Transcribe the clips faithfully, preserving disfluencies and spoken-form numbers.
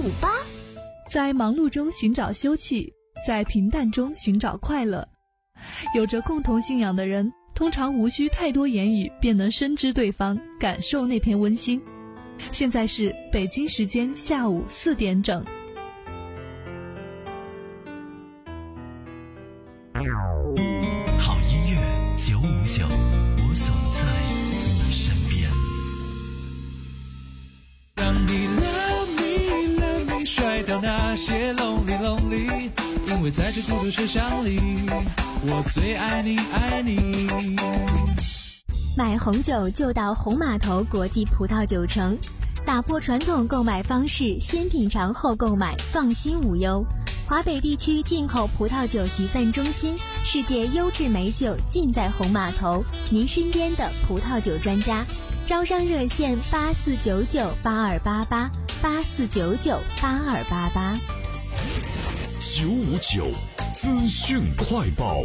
五八。 在忙碌中寻找休憩，在平淡中寻找快乐。有着共同信仰的人，通常无需太多言语便能深知对方，感受那片温馨。现在是北京时间下午四点整。 好音乐九五九，我总在你身边。 让你 love me love me 甩掉那些 lonely lonely， 因为在这孤独车厢里，我最爱你爱你。 买红酒就到红码头国际葡萄酒城，打破传统购买方式，先品尝后购买，放心无忧。华北地区进口葡萄酒集散中心，世界优质美酒尽在红码头，您身边的葡萄酒专家。招商热线八四九九八二八八八四九九八二八八。 九五九资讯快报。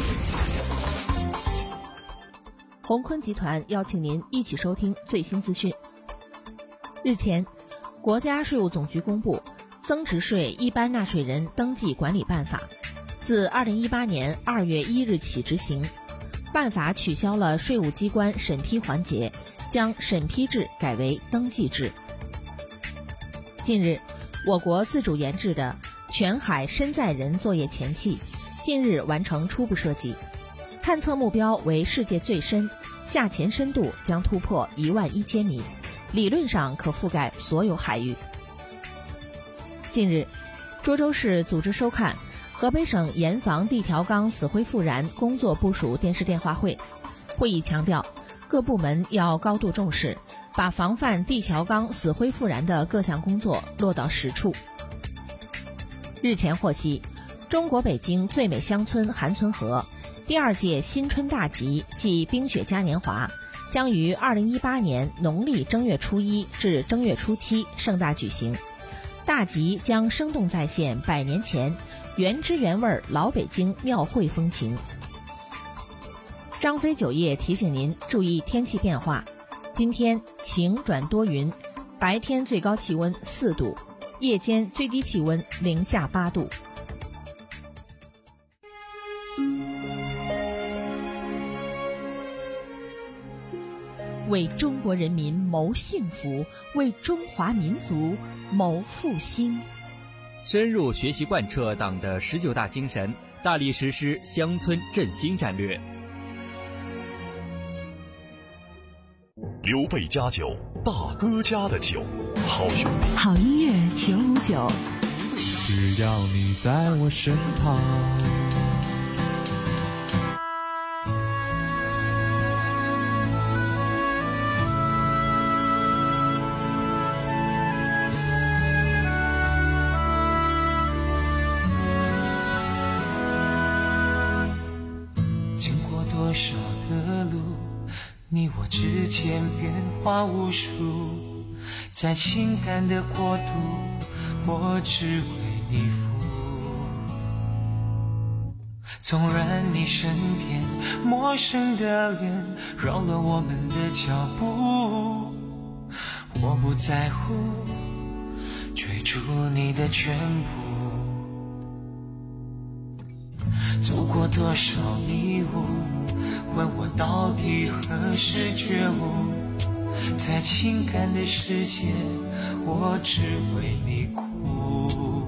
宏坤集团邀请您一起收听最新资讯。日前，国家税务总局公布《增值税一般纳税人登记管理办法》，自二零一八年二月一日起执行。办法取消了税务机关审批环节，将审批制改为登记制。近日，我国自主研制的全海深载人作业前期近日完成初步设计，探测目标为世界最深，下潜深度将突破一万一千米，理论上可覆盖所有海域。近日，涿州市组织收看河北省严防地条缸死灰复燃工作部署电视电话会，会议强调，各部门要高度重视，把防范地条缸死灰复燃的各项工作落到实处。日前获悉，中国北京最美乡村韩村河第二届新春大集暨冰雪嘉年华将于二零一八年农历正月初一至正月初七盛大举行。大集将生动再现百年前原汁原味老北京庙会风情。张飞酒业提醒您注意天气变化，今天晴转多云，白天最高气温四度，夜间最低气温零下八度。为中国人民谋幸福，为中华民族谋复兴。 深入学习贯彻党的十九大精神，大力实施乡村振兴战略。 刘备家酒，大哥家的酒，好兄弟。 好音乐九五九， 只要你在我身旁。 多少的路，你我之间变化无数，在情感的国度，我只为你服务。纵然你身边陌生的脸扰了我们的脚步，我不在乎追逐你的全部。走过多少迷雾，问我到底何时觉悟，在情感的世界，我只为你哭。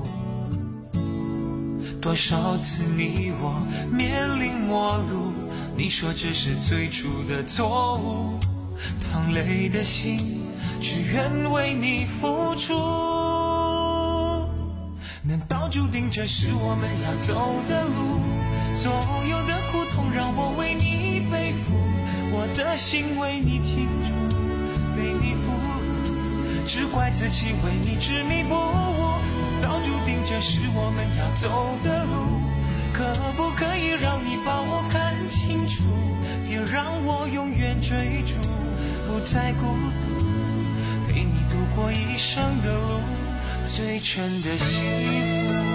多少次你我面临陌路，你说这是最初的错误，淌泪的心只愿为你付出。难道注定这是我们要走的路？所有的苦痛让我为你背负，我的心为你停住，为你付出，只怪自己为你执迷不悟。难道注定这是我们要走的路？可不可以让你把我看清楚，别让我永远追逐，不再孤独，陪你度过一生的路，最真的幸福。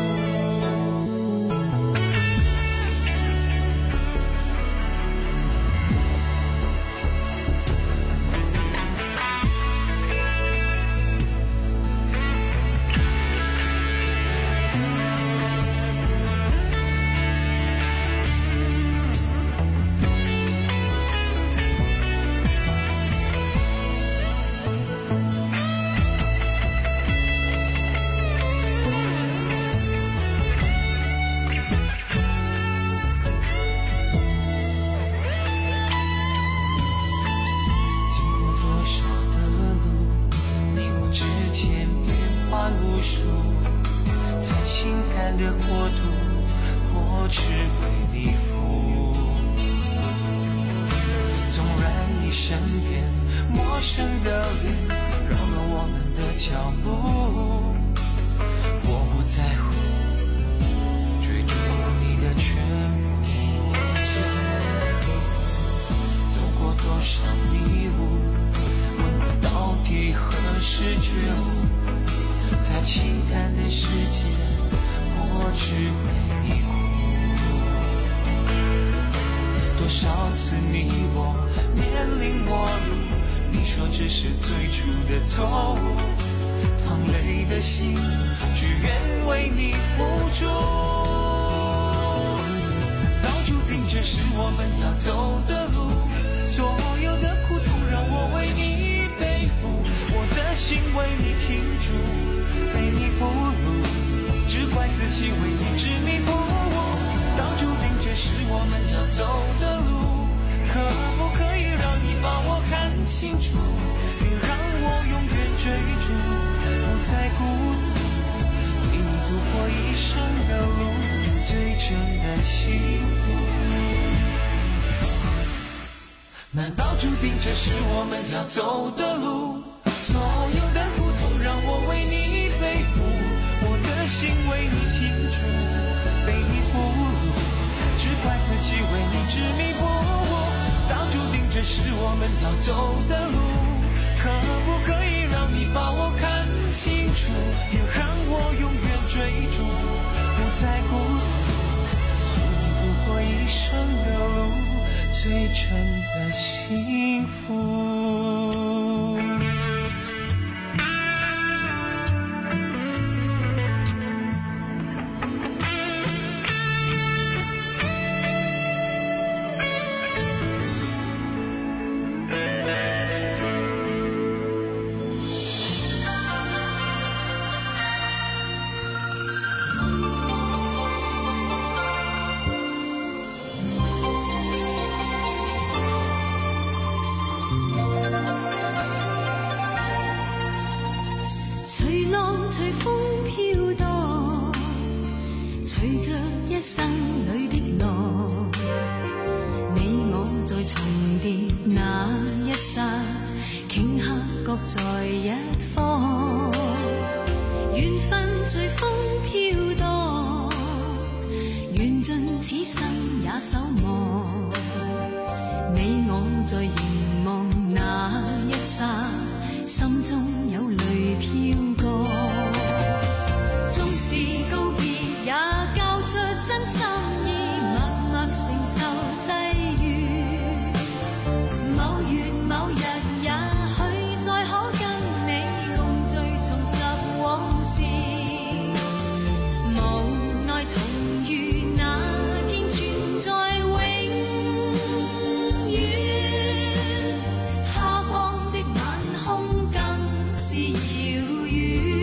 换无数，在情感的国度，我只为你服。纵然你身边陌生的脸扰乱我们的脚步，我不在乎追逐你的全部。走过多少迷雾，问我到底何时觉悟，在情感的世界，我只为你哭。多少次你我面临陌路，你说这是最初的错误，淌泪的心只愿为你付出。早注定这是我们要走的路，所有的苦痛让我为你背负，我的心为你停住，被你俘虏，只怪自己为你执迷不悟。早注定这是我们要走的路，可不可以让你把我看清楚，别让我永远追逐，不再孤独，陪你度过一生的路，最真的幸福。难道注定这是我们要走的路？所有的苦痛让我为你背负，我的心为你停住，被你俘虏，只怪自己为你执迷不悟。早注定这是我们要走的路，可不可以让你把我看清楚，别让我永远追逐，不再孤独，陪你度过一生的路，最真的幸福。 随风飘荡，随着一生里的浪，你我在重叠那一刹，顷刻各在一方。缘分随风飘荡，缘尽此生也守望。你我在凝望那一刹，心中有泪飘过。纵是告别，也交出真心意，默默承受际遇。某月某日，也許再可跟你共聚，重拾往事。無奈重遇那天，存在永遠。他方的晚空更是遙遠。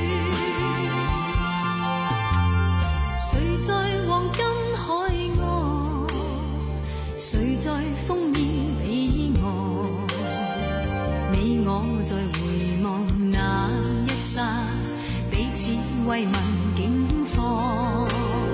誰在黃金海岸？誰在烽煙彼岸？你我在回望那一剎，彼此慰問境況。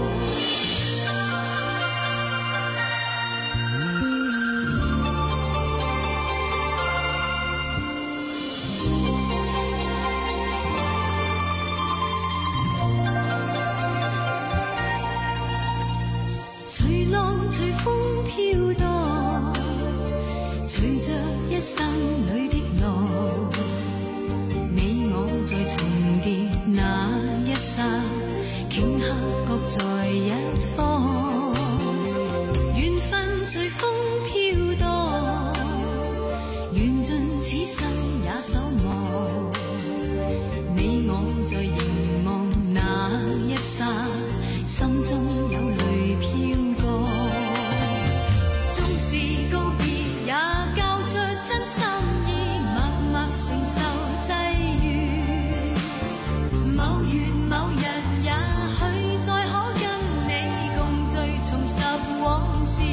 隨浪隨風飄蕩，隨着一生裏的浪，你我在重疊那一剎，頃刻各在一方。緣分隨風飄蕩，緣盡此生也守望。你我在凝望那一剎，心中有淚飄過。縱是告別，也交出真心意，默默承受際遇。某月某日，也許再可跟你共聚，重拾往事。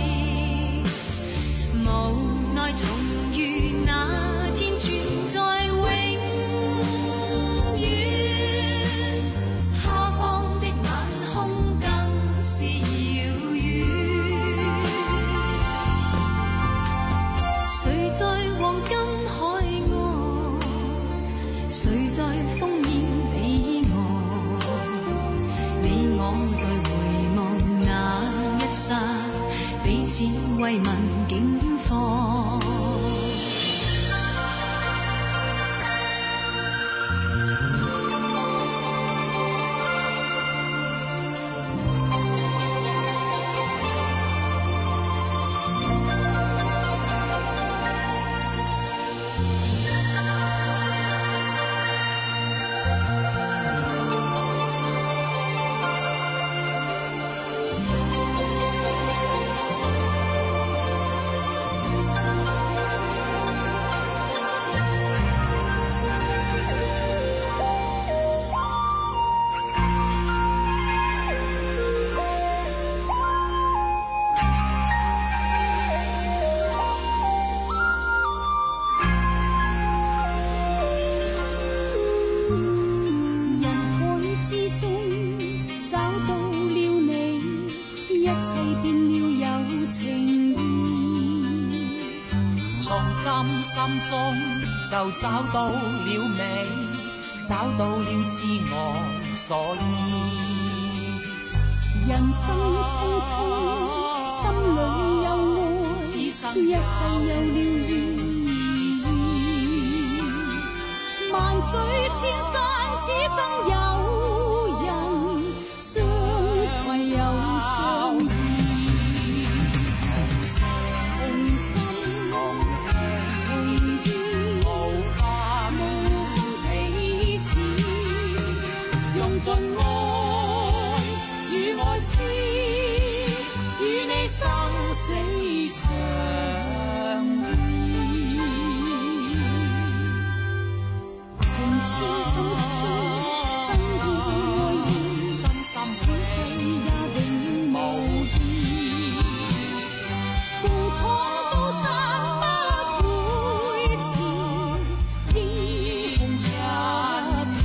無奈重遇那天，存在永遠。 再回望那一刹，彼此慰问境況。 心中就找到了美，找到了自我所依。 人生匆匆，心裏有愛，一世有了意義。萬水千山，此生有人相攜又相依。盡愛與愛痴，與你生死相依，情痴心痴，真意愛意，真心此世也永無異，共闖高山不會遲，英雄一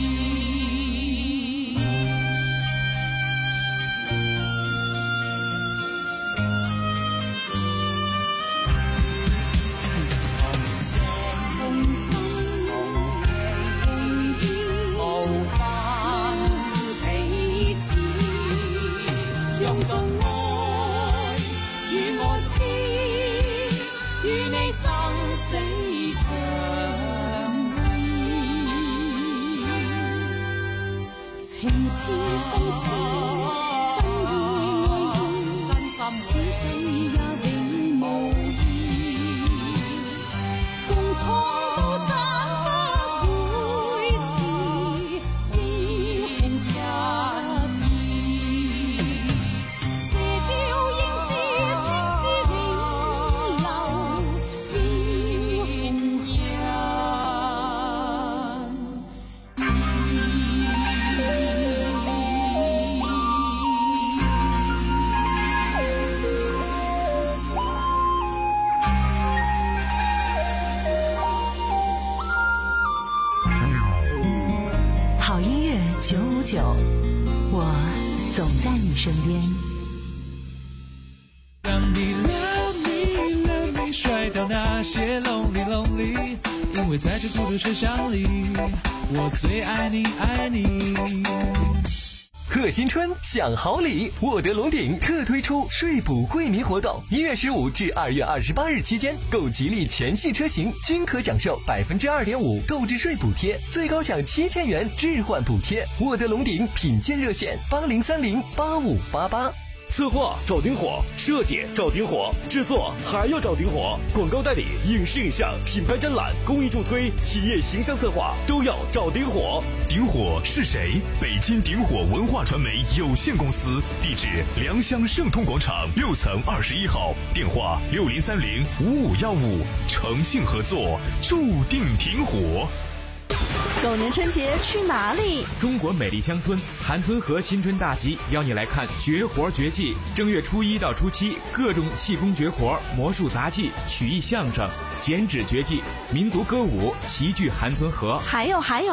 死相依，情痴心痴，真意愛意，真心此世也永無異，共闖高山不會遲，英雄一意，射雕英姿青絲永留。 好音乐九五九，我总在你身边。 让你 love me love me 甩掉那些 lonely lonely， 因为在这孤独车厢里，我最爱你爱你。 贺新春享好礼，沃德龙鼎特推出税补惠民活动，一月十五至二月二十八日期间，购吉利全系车型均可享受百分之二点五购置税补贴，最高享七千元置换补贴。沃德龙鼎品鉴热线八零三零八五八八。 策划找顶火，设计找顶火，制作还要找顶火，广告代理、影视影像、品牌展览、公益助推、企业形象策划都要找顶火。 顶火是谁？北京顶火文化传媒有限公司，地址良乡盛通广场六层二十一号，电话六零三零五五幺五，诚信合作，注定挺火。 狗年春节去哪里？ 中国美丽乡村韩村河新春大集邀你来看绝活绝技。正月初一到初七，各种气功绝活、魔术杂技、曲艺相声、剪纸绝技、民族歌舞齐聚韩村河。 还有还有，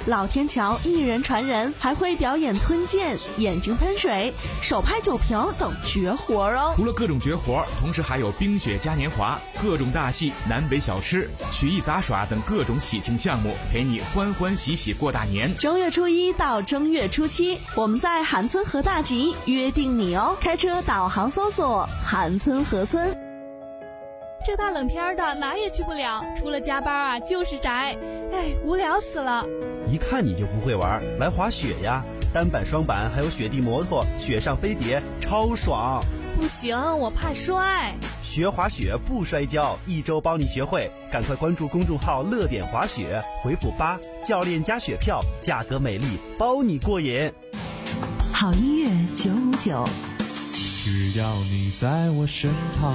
老天桥一人传人，还会表演吞剑、眼睛喷水、手拍酒瓶等绝活哦。 除了各种绝活，同时还有冰雪嘉年华、各种大戏、南北小吃、曲艺杂耍等各种喜庆项目，陪你欢欢喜喜过大年。 正月初一到正月初七，我们在韩村河大集约定你哦。开车导航搜索韩村河村。 这大冷天的哪也去不了，除了加班啊就是宅，哎，无聊死了。 一看你就不会玩，来滑雪呀，单板双板还有雪地摩托，雪上飞碟超爽。 不行，我怕摔。 学滑雪不摔跤，一周帮你学会，赶快关注公众号乐点滑雪，回复八教练加雪票，价格美丽，包你过瘾。 好音乐九五九， 需要你在我身旁。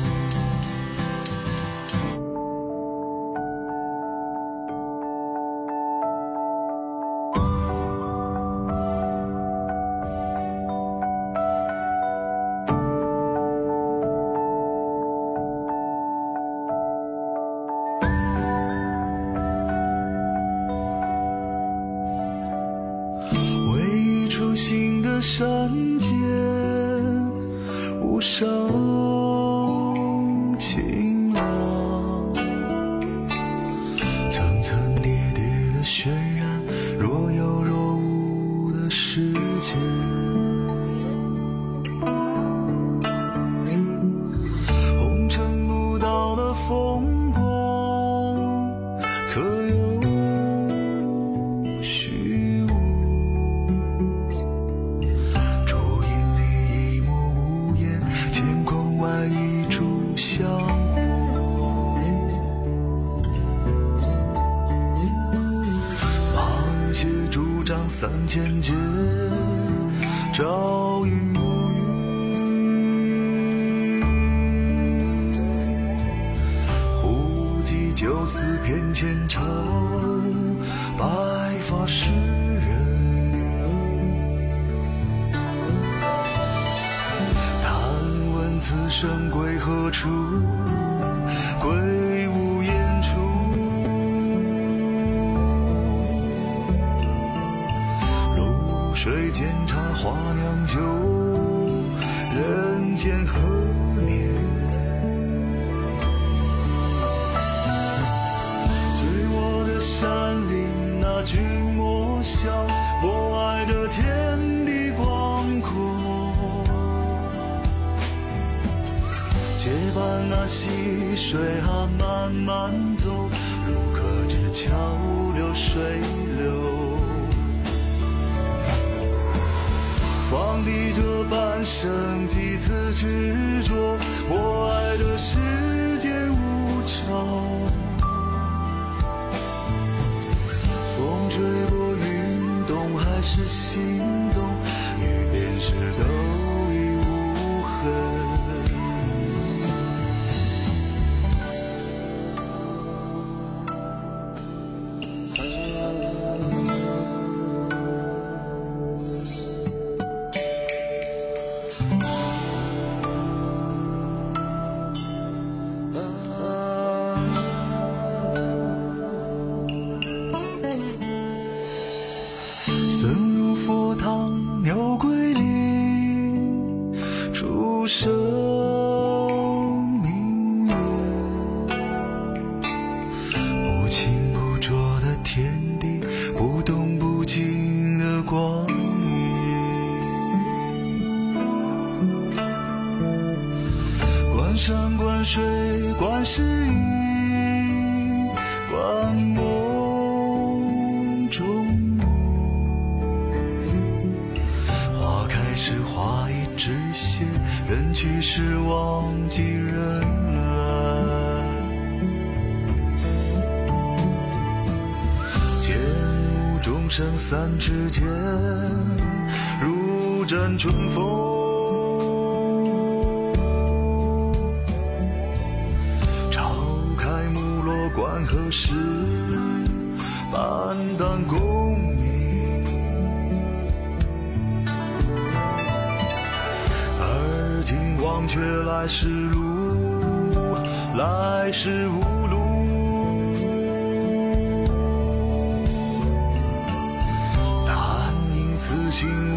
新的山间，无声清朗，层层叠叠的渲染，若有若无的世界。红尘不到的风光，可有虚无？一炷香火，芒鞋拄杖三千劫，朝云暮雨。胡骑酒肆偏前朝，白发诗人。此生归何处？归无言处。如水煎茶花酿酒，人间何年？随我的山林，那君莫笑，我爱的天地广阔。结伴那溪水啊慢慢走，如可知桥流水流。放低这半生几次执着，我爱的世间无常。风吹过云动还是心动，雨便是都已无痕。僧入佛堂牛归林，出生明月。不清不浊的天地，不动不静的光阴。观山观水观世音，观梦中是花已止歇，人去时忘记人来。剑舞众生三尺剑，如枕春风。朝开木落观何时，半当功名。忘却来时路，来时无路。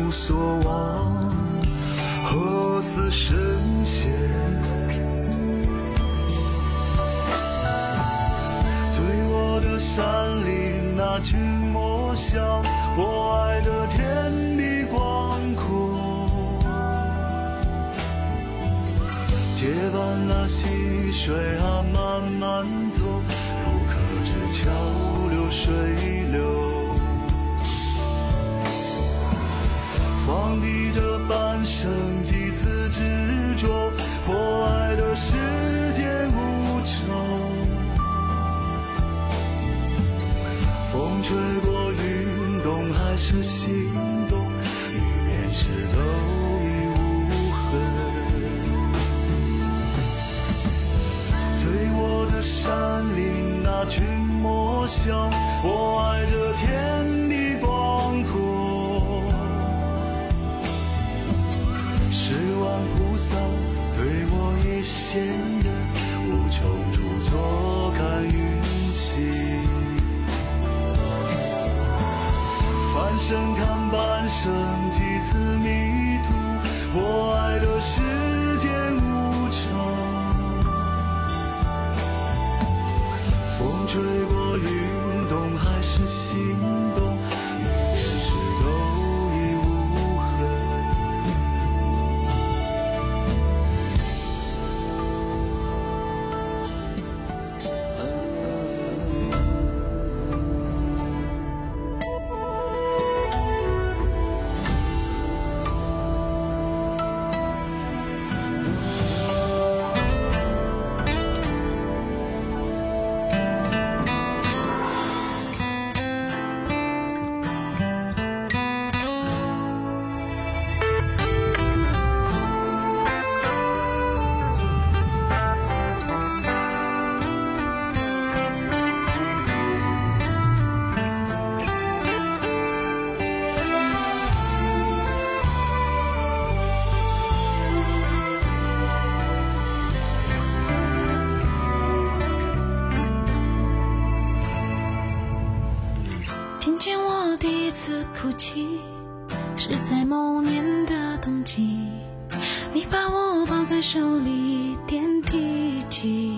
无所望，何似神仙？醉我的山林，那君莫笑，我爱的天地广阔。结伴那溪水啊，慢慢走，不可知桥流水流。放低这半生几次执着，破爱的世界无常。风吹过云动，还是心动，雨面湿都已无痕。醉我的山林，那君莫笑，我爱这天地广阔。十万菩萨对我一仙人，无穷著作看云起。翻身看半生几次迷途，我爱的世界无常。风吹过云动，还是心动，雨点湿都已无痕。 哭泣是在某年的冬季，你把我抱在手里点滴起，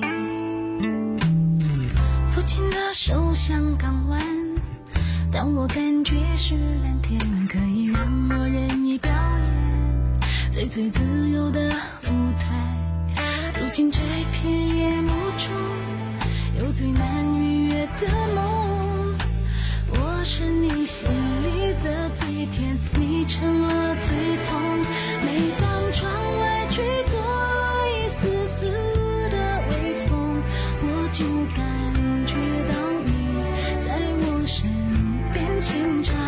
父亲的手像港湾，当我感觉是蓝天，可以让我任意表演最最自由的舞台。如今这片夜幕中有最难逾越的梦，我是你心里的最甜，你成了最痛。每当窗外吹过一丝丝的微风，我就感觉到你在我身边轻唱。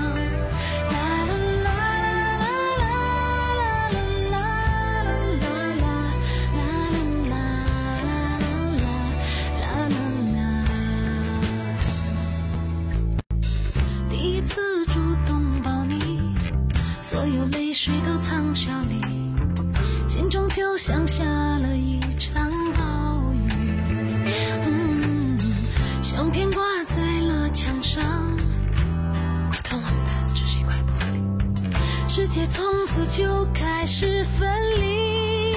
所有泪水都藏笑里，心中就像下了一场暴雨。嗯，相片挂在了墙上，不同我们的只是一块玻璃，世界从此就开始分离。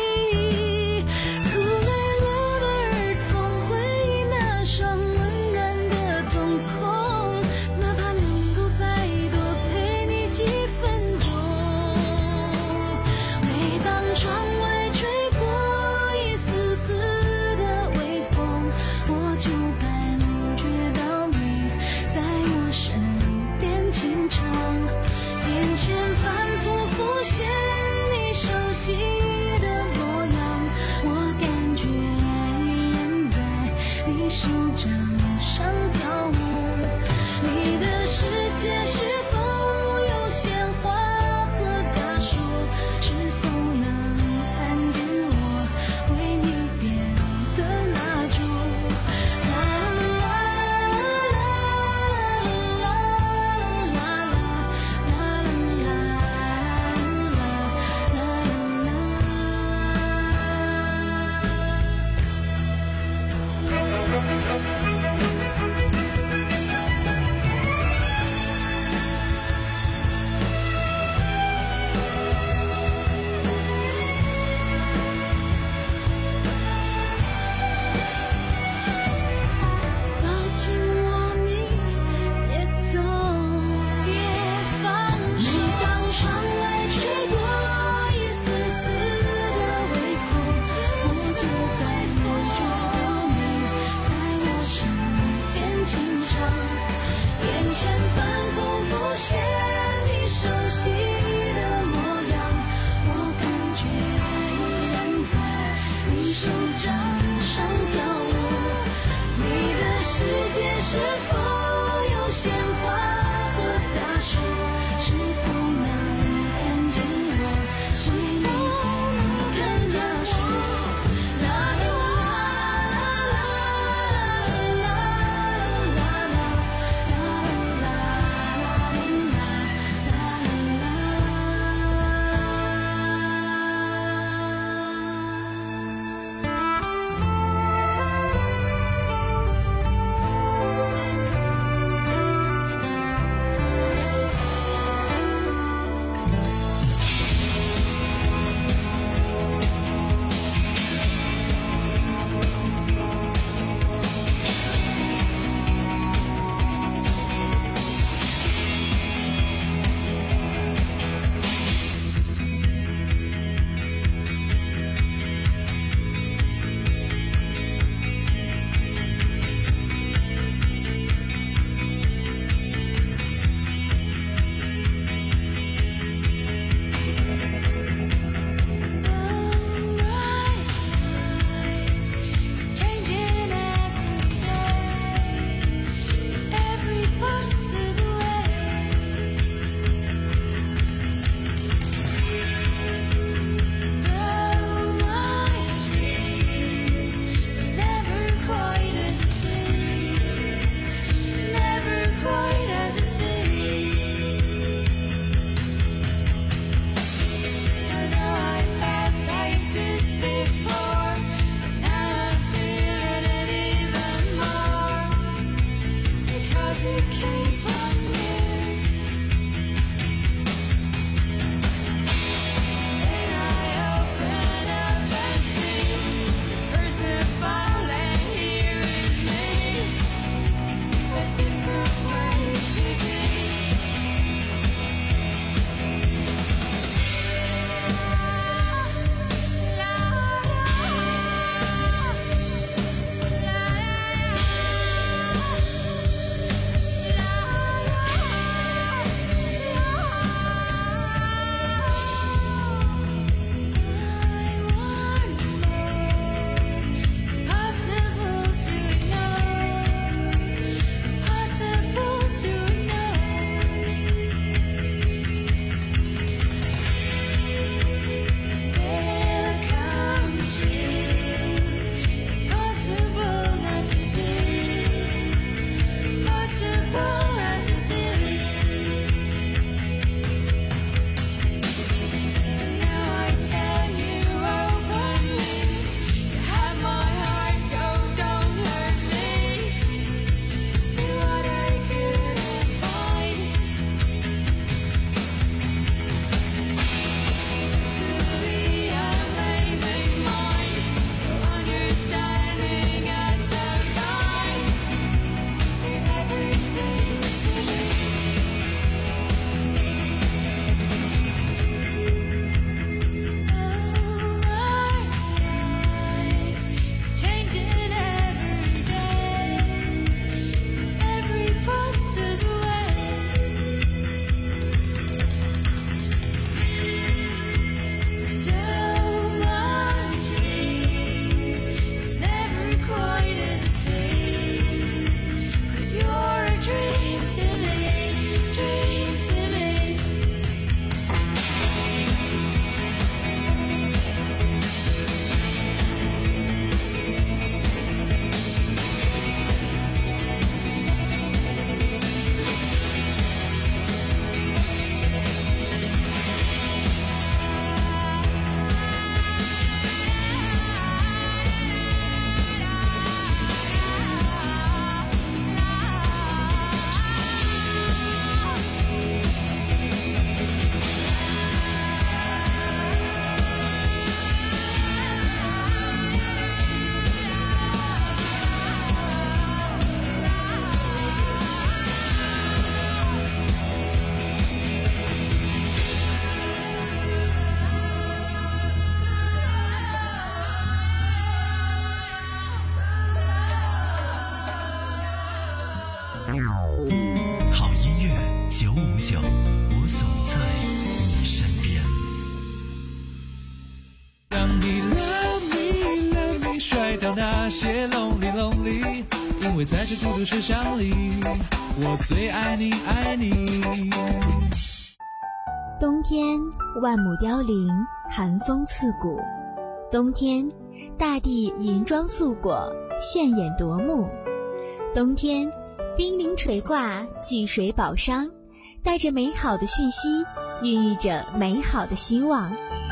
哭泪落的儿童，回忆那双温暖的瞳孔，哪怕能够再多陪你几分。窗外吹过一丝丝的微风，我就感觉到你在我身边轻唱，眼前反复浮现你熟悉的些 lonely lonely， 因为在这孤独车厢里，我最爱你爱你。 冬天万亩凋零，寒风刺骨。冬天大地银装素裹，炫眼夺目。冬天冰凌垂挂，巨水宝商，带着美好的讯息，孕育着美好的希望。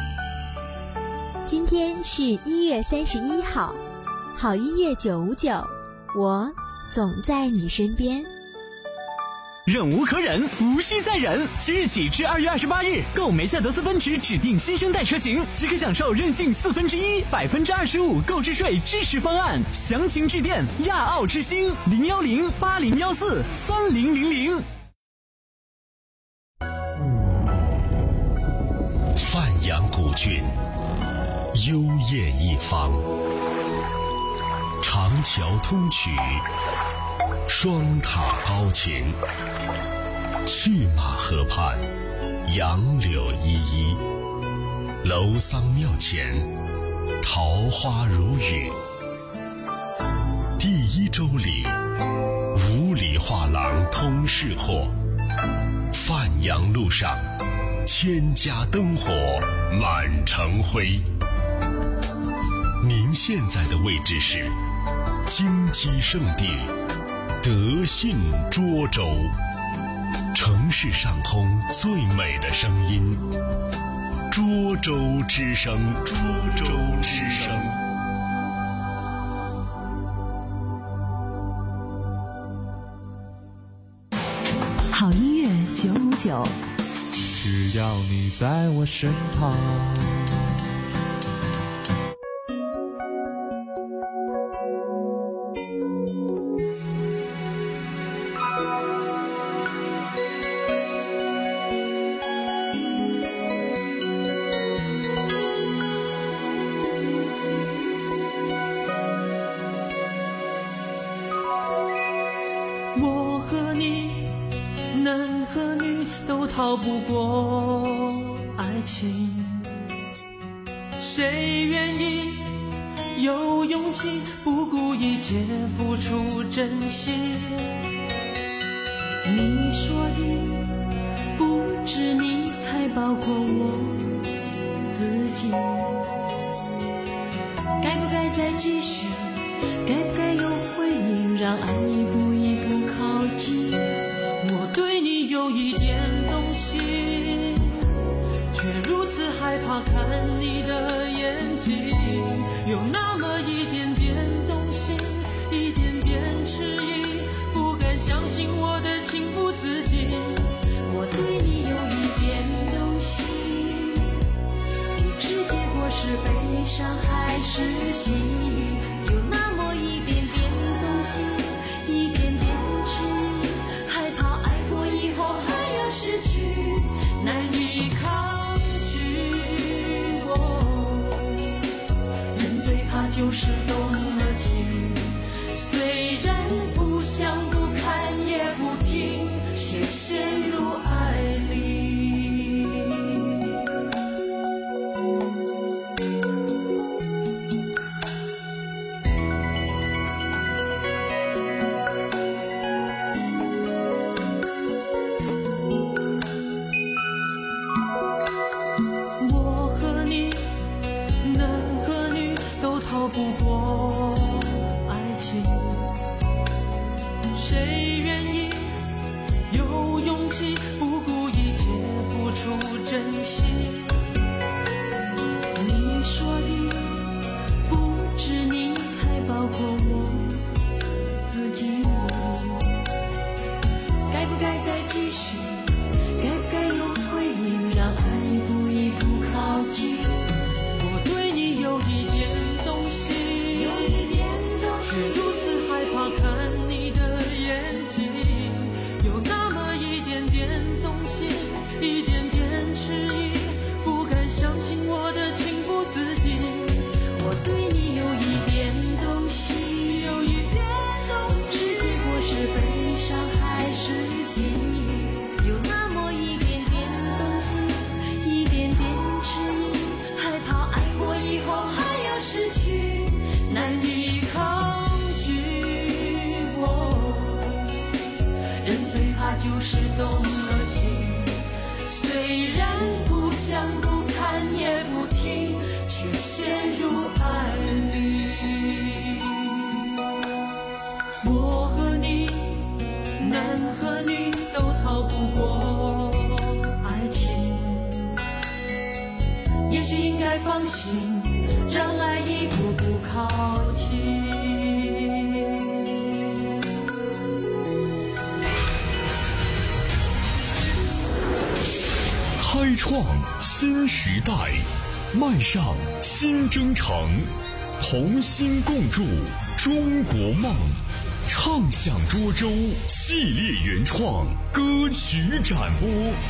今天是一月三十一号，好音乐九五九，我总在你身边。 忍无可忍，无需再忍。即日起至二月二十八日，购梅赛德斯奔驰指定新生代车型，即可享受任性四分之一、百分之二十五购置税支持方案。详情致电亚奥之星零幺零八零幺四三零零零。 范阳古郡，幽艳一方，长桥通衢，双塔高擎，去马河畔，杨柳依依，楼桑庙前，桃花如雨。第一周里，五里画廊通市货，范阳路上，千家灯火满城辉。您现在的位置是金鸡圣地德信涿州，城市上空最美的声音，涿州之声，涿州之声。 好音乐九五九， 只要你在我身旁。 我和你，男和女都逃不过爱情，谁愿意有勇气不顾一切付出真心？你说的不止你，还包括我自己。该不该再继续？该不该有回应？让爱一步一步靠近。我对你有一点动心，却如此害怕看你的眼睛。有那么一点点动心，一点点迟疑，不敢相信我的情不自禁。我对你有一点动心，不知结果是悲伤还是喜悦。有那么一点点动心，一点点迟疑，害怕爱过以后还要失去，难以抗拒。人最怕就是动了情，虽然不想不看也不听，却陷入爱里。逃不过爱情，谁愿意有勇气不顾一切付出真心？你说的不止你，还包括我自己。该不该再继续？该不该有回应？让爱一步一步靠近。我对你有一点动心，有一点动心，却如此害怕看你的眼睛。有那么一点点动心，一点点迟疑，不敢相信我的情不自禁。我对你有一点动心，有一点动心，不知结果是悲伤还是喜悦。有那么一点点动心，一点点迟疑，害怕爱过以后还要失去，难以抗许应该放心，让爱一步步靠近。 开创新时代，迈上新征程，同心共筑中国梦。唱响涿州系列原创歌曲展播。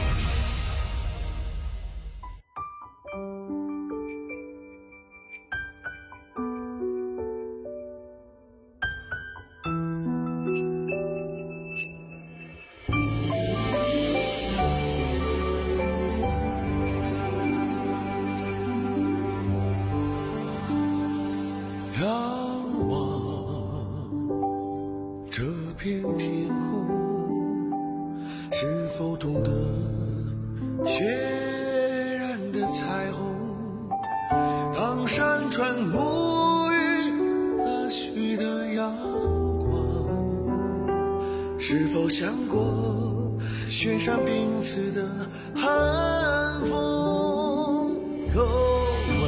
是否想过雪山冰刺的寒风？又问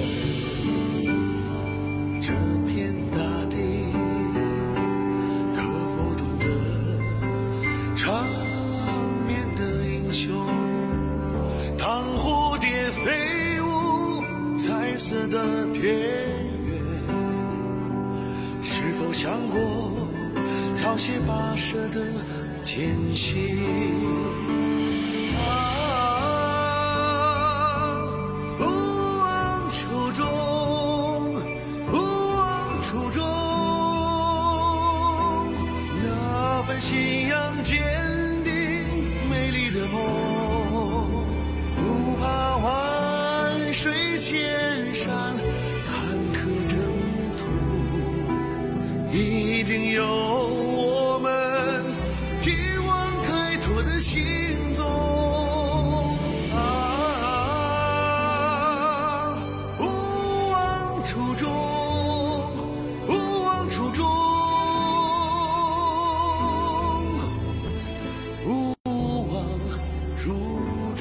这片大地，可否懂得长眠的英雄？当蝴蝶飞舞彩色的田园，是否想过草鞋跋涉的艰辛？啊，不忘初衷，不忘初衷，那份信仰坚定美丽的梦，不怕万水千山坎坷征途，一定有心中啊，不忘初衷，不忘初衷，不忘初衷。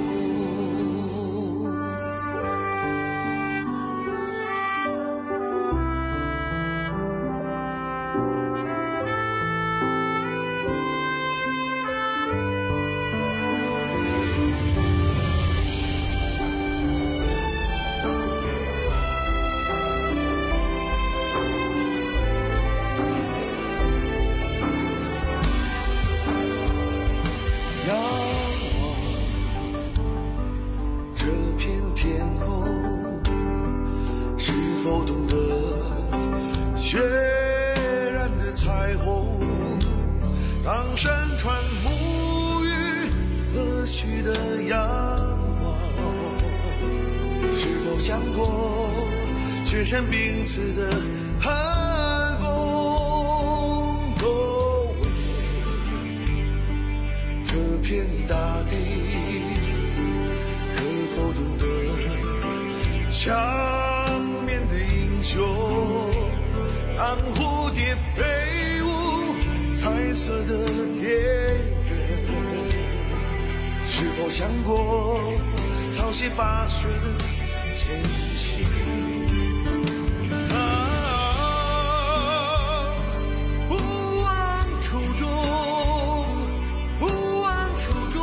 血染的彩虹，当山川沐浴和煦的阳光，是否想过雪山冰刺的寒风？都为这片大地，可否懂得强面的英雄？当蝴蝶飞舞彩色的田园，是否想过草鞋跋涉的艰辛？啊，不忘初衷，不忘初衷，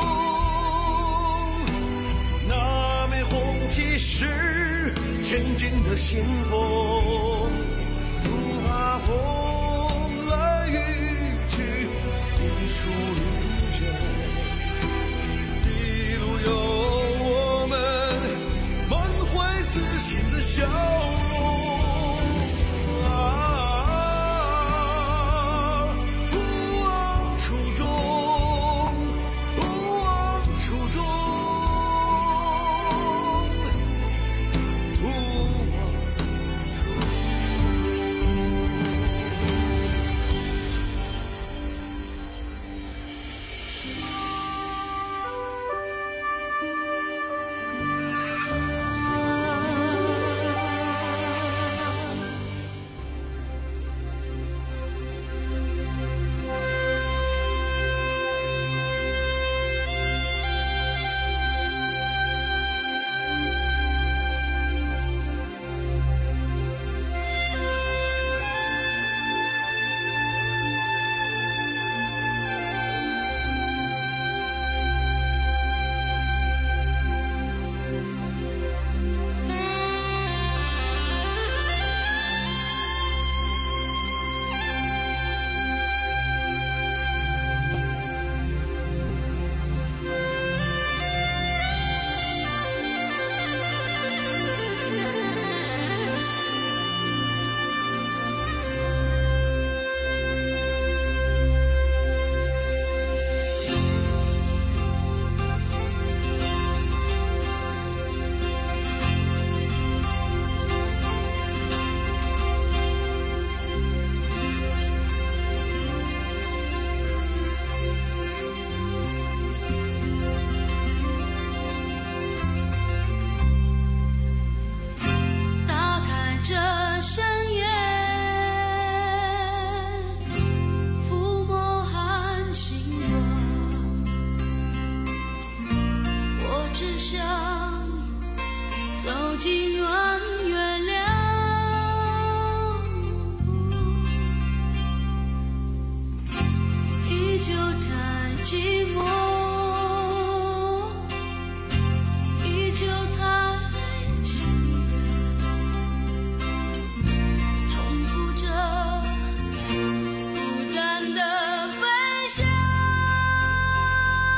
那枚红旗是前进的先锋。风来雨去，一树如卷，一路有我们满怀自信的笑容啊！不忘初衷，不忘初衷，不忘初衷。 我只想走进圆月亮，依旧太寂寞，依旧太期待，重复着孤单的飞翔。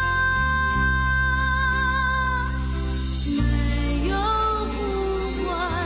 没有呼唤，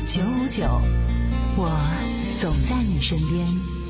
九五九，我总在你身边。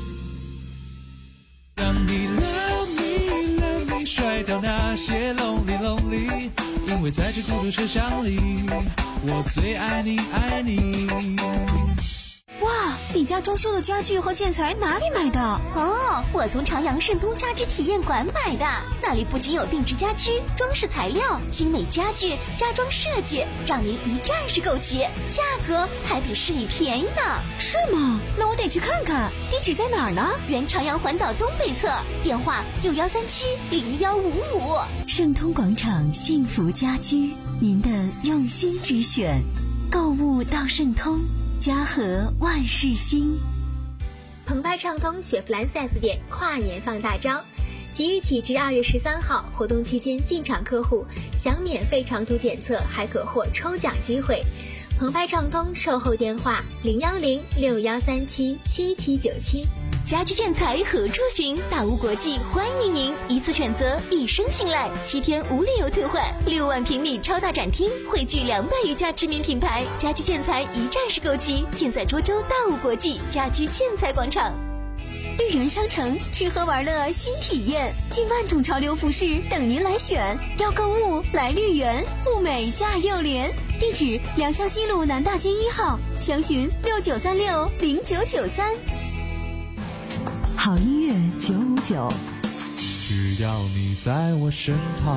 让你 love me love me 甩掉那些 lonely lonely， 因为在这孤独车厢里，我最爱你爱你。 哇，你家装修的家具和建材哪里买的？ 哦，我从朝阳盛通家居体验馆买的，那里不仅有定制家居、装饰材料、精美家具、家装设计，让您一站式购齐，价格还比市里便宜呢。 是吗？那我得去看看。地址在哪儿呢？ 原朝阳环岛东北侧，电话六幺三七零幺五五。 盛通广场幸福家居，您的用心之选，购物到盛通。家和万事兴。 澎湃畅通雪佛兰 四 S 店跨年放大招，即日起至二月十三号，活动期间进场客户享免费长途检测，还可获抽奖机会。澎湃畅通售后电话零幺零六幺三七七七九七。 家居建材何处寻？大屋国际欢迎您，一次选择，一生信赖，七天无理由退换，六万平米超大展厅，汇聚两百余家知名品牌，家居建材一站式购齐，尽在涿州大屋国际家居建材广场。 绿园商城吃喝玩乐新体验，近万种潮流服饰等您来选。要购物来绿园，物美价又廉。地址：良乡西路南大街一号，详询六九三六零九九三。 好音乐九五九， 只要你在我身旁。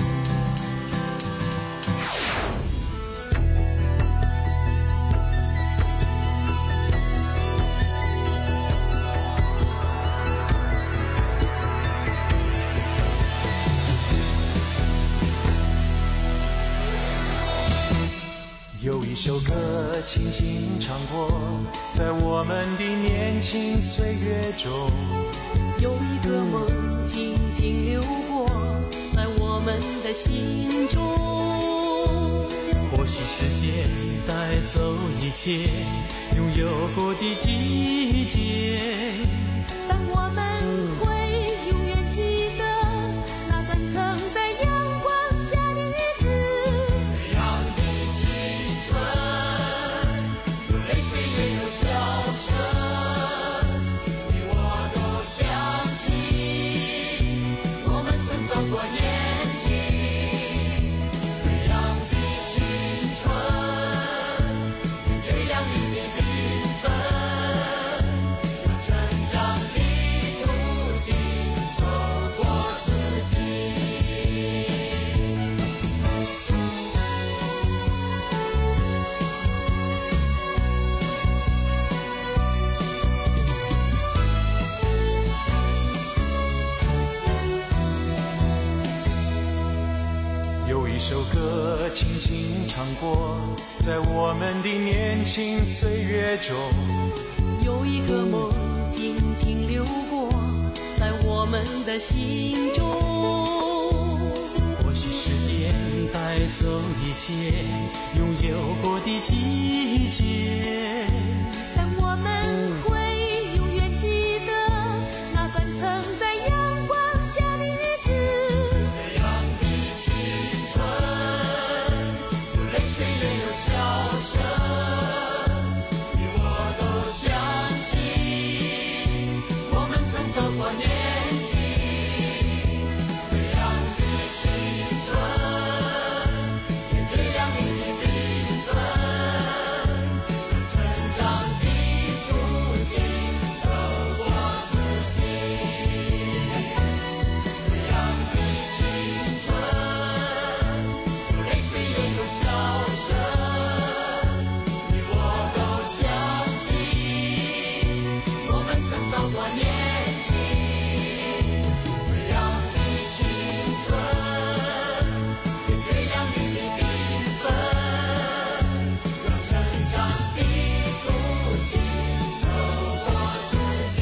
有一首歌轻轻唱过，在我们的年轻岁月中， 有一个梦静静流过，在我们的心中。 或许时间带走一切拥有过的季节， 但我们会永远记得那段曾在阳光下的日子。 让你青春有泪水也有笑声，你我都相信我们曾走过年轻。最亮的青春，最亮丽的缤纷，让成长的足迹走过自己。有一首歌轻轻唱过，在我们的年轻岁月中。 有一个梦静静流过，在我们的心中。 或许时间带走一切拥有过的季节， 但我们会永远记得那段曾在阳光下的日子。 最亮的青春，有泪水也有笑声，你我都相信我们曾走过年轻。最亮的青春，也最亮丽的缤纷，让成长的足迹走过自己。最亮的青春，有泪水也有笑声，你我都相信我们曾走过年轻。最亮的青春，也最亮丽的缤纷，让成长的足迹走过自己。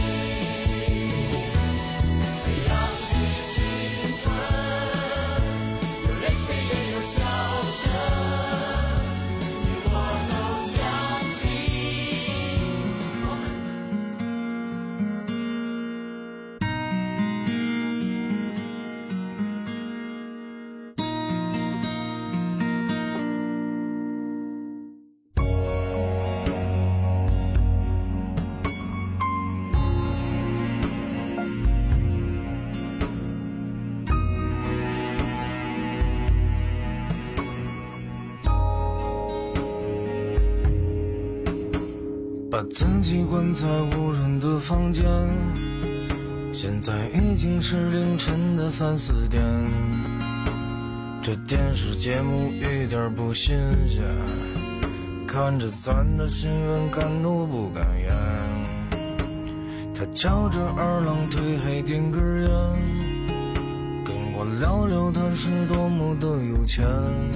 最亮的青春，有泪水也有笑声，你我都相信我们。 把自己关在无人的房间，现在已经是凌晨的三四点，这电视节目一点不新鲜，看着咱的新闻敢怒不敢言，他翘着二郎腿还点根烟，跟我聊聊他是多么的有钱，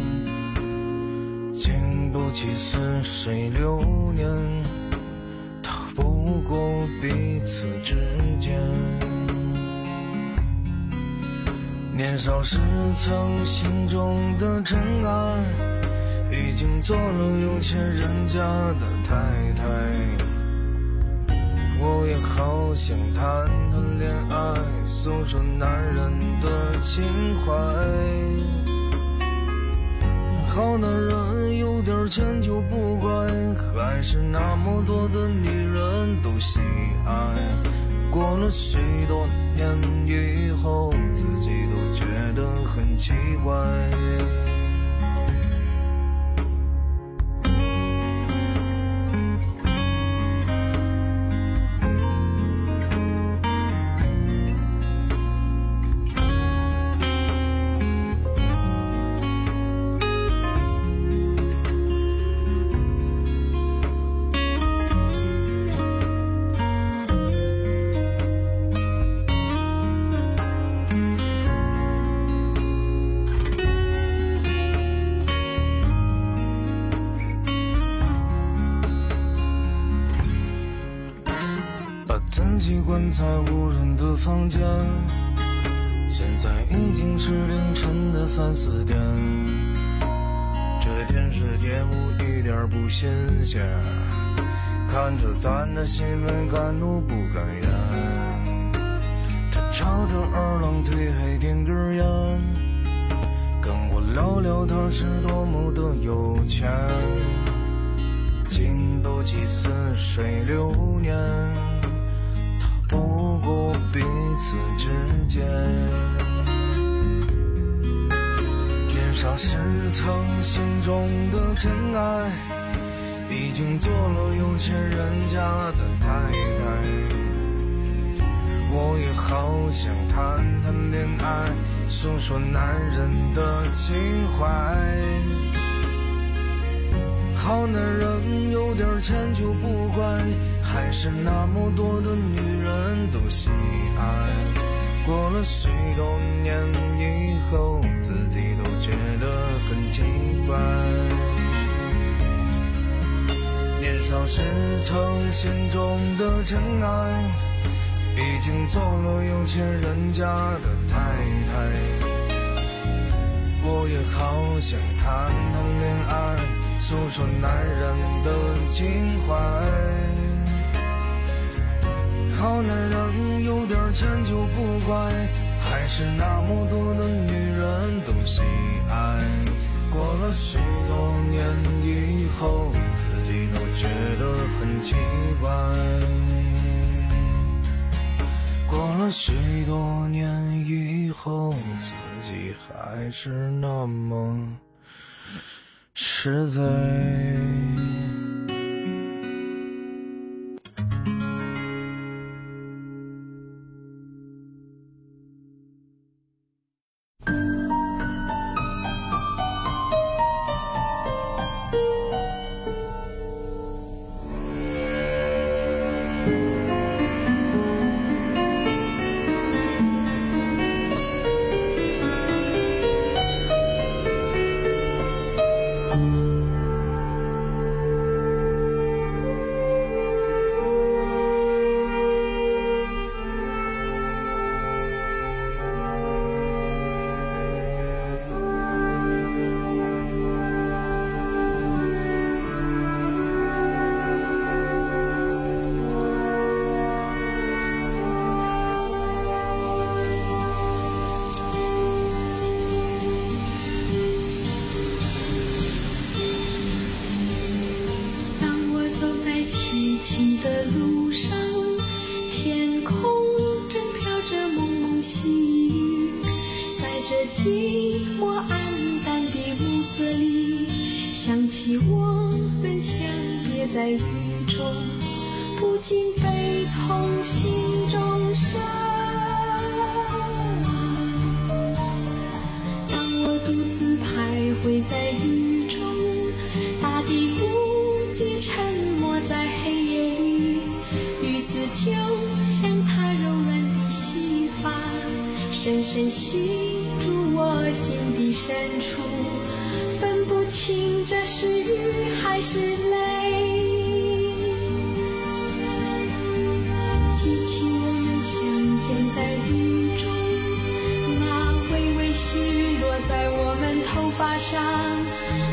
经不起似水流年，逃不过彼此之间。年少时曾心中的真爱，已经做了有钱人家的太太，我也好想谈谈恋爱，诉说男人的情怀。好男人有点钱就不乖，还是那么多的女人都喜爱。过了许多年以后，自己都觉得很奇怪。自己关在无人的房间，现在已经是凌晨的三四点，这电视节目一点不新鲜，看着咱的新闻敢怒不敢言，他翘着二郎腿还点根烟，跟我聊聊他是多么的有钱，经不起似水流年，不过彼此之间。年少时曾心中的真爱，已经做了有钱人家的太太，我也好想谈谈恋爱，诉说男人的情怀。好男人有点钱就不乖，还是那么多的女人都喜爱。过了许多年以后，自己都觉得很奇怪。年少时曾心中的真爱，已经做了有钱人家的太太，我也好想谈谈恋爱，诉说男人的情怀。好男人有点钱就不乖，还是那么多的女人都喜爱。过了许多年以后，自己都觉得很奇怪。过了许多年以后，自己还是那么实在。 想起我们相别在雨中。 不禁悲从心中生。当我独自徘徊在雨中，大地孤寂沉默在黑夜里，雨丝就像它柔软的细发，深深吸入我心底深处，分不清这是雨还是泪。记起我们相见在雨中，那微微细雨落在我们头发上，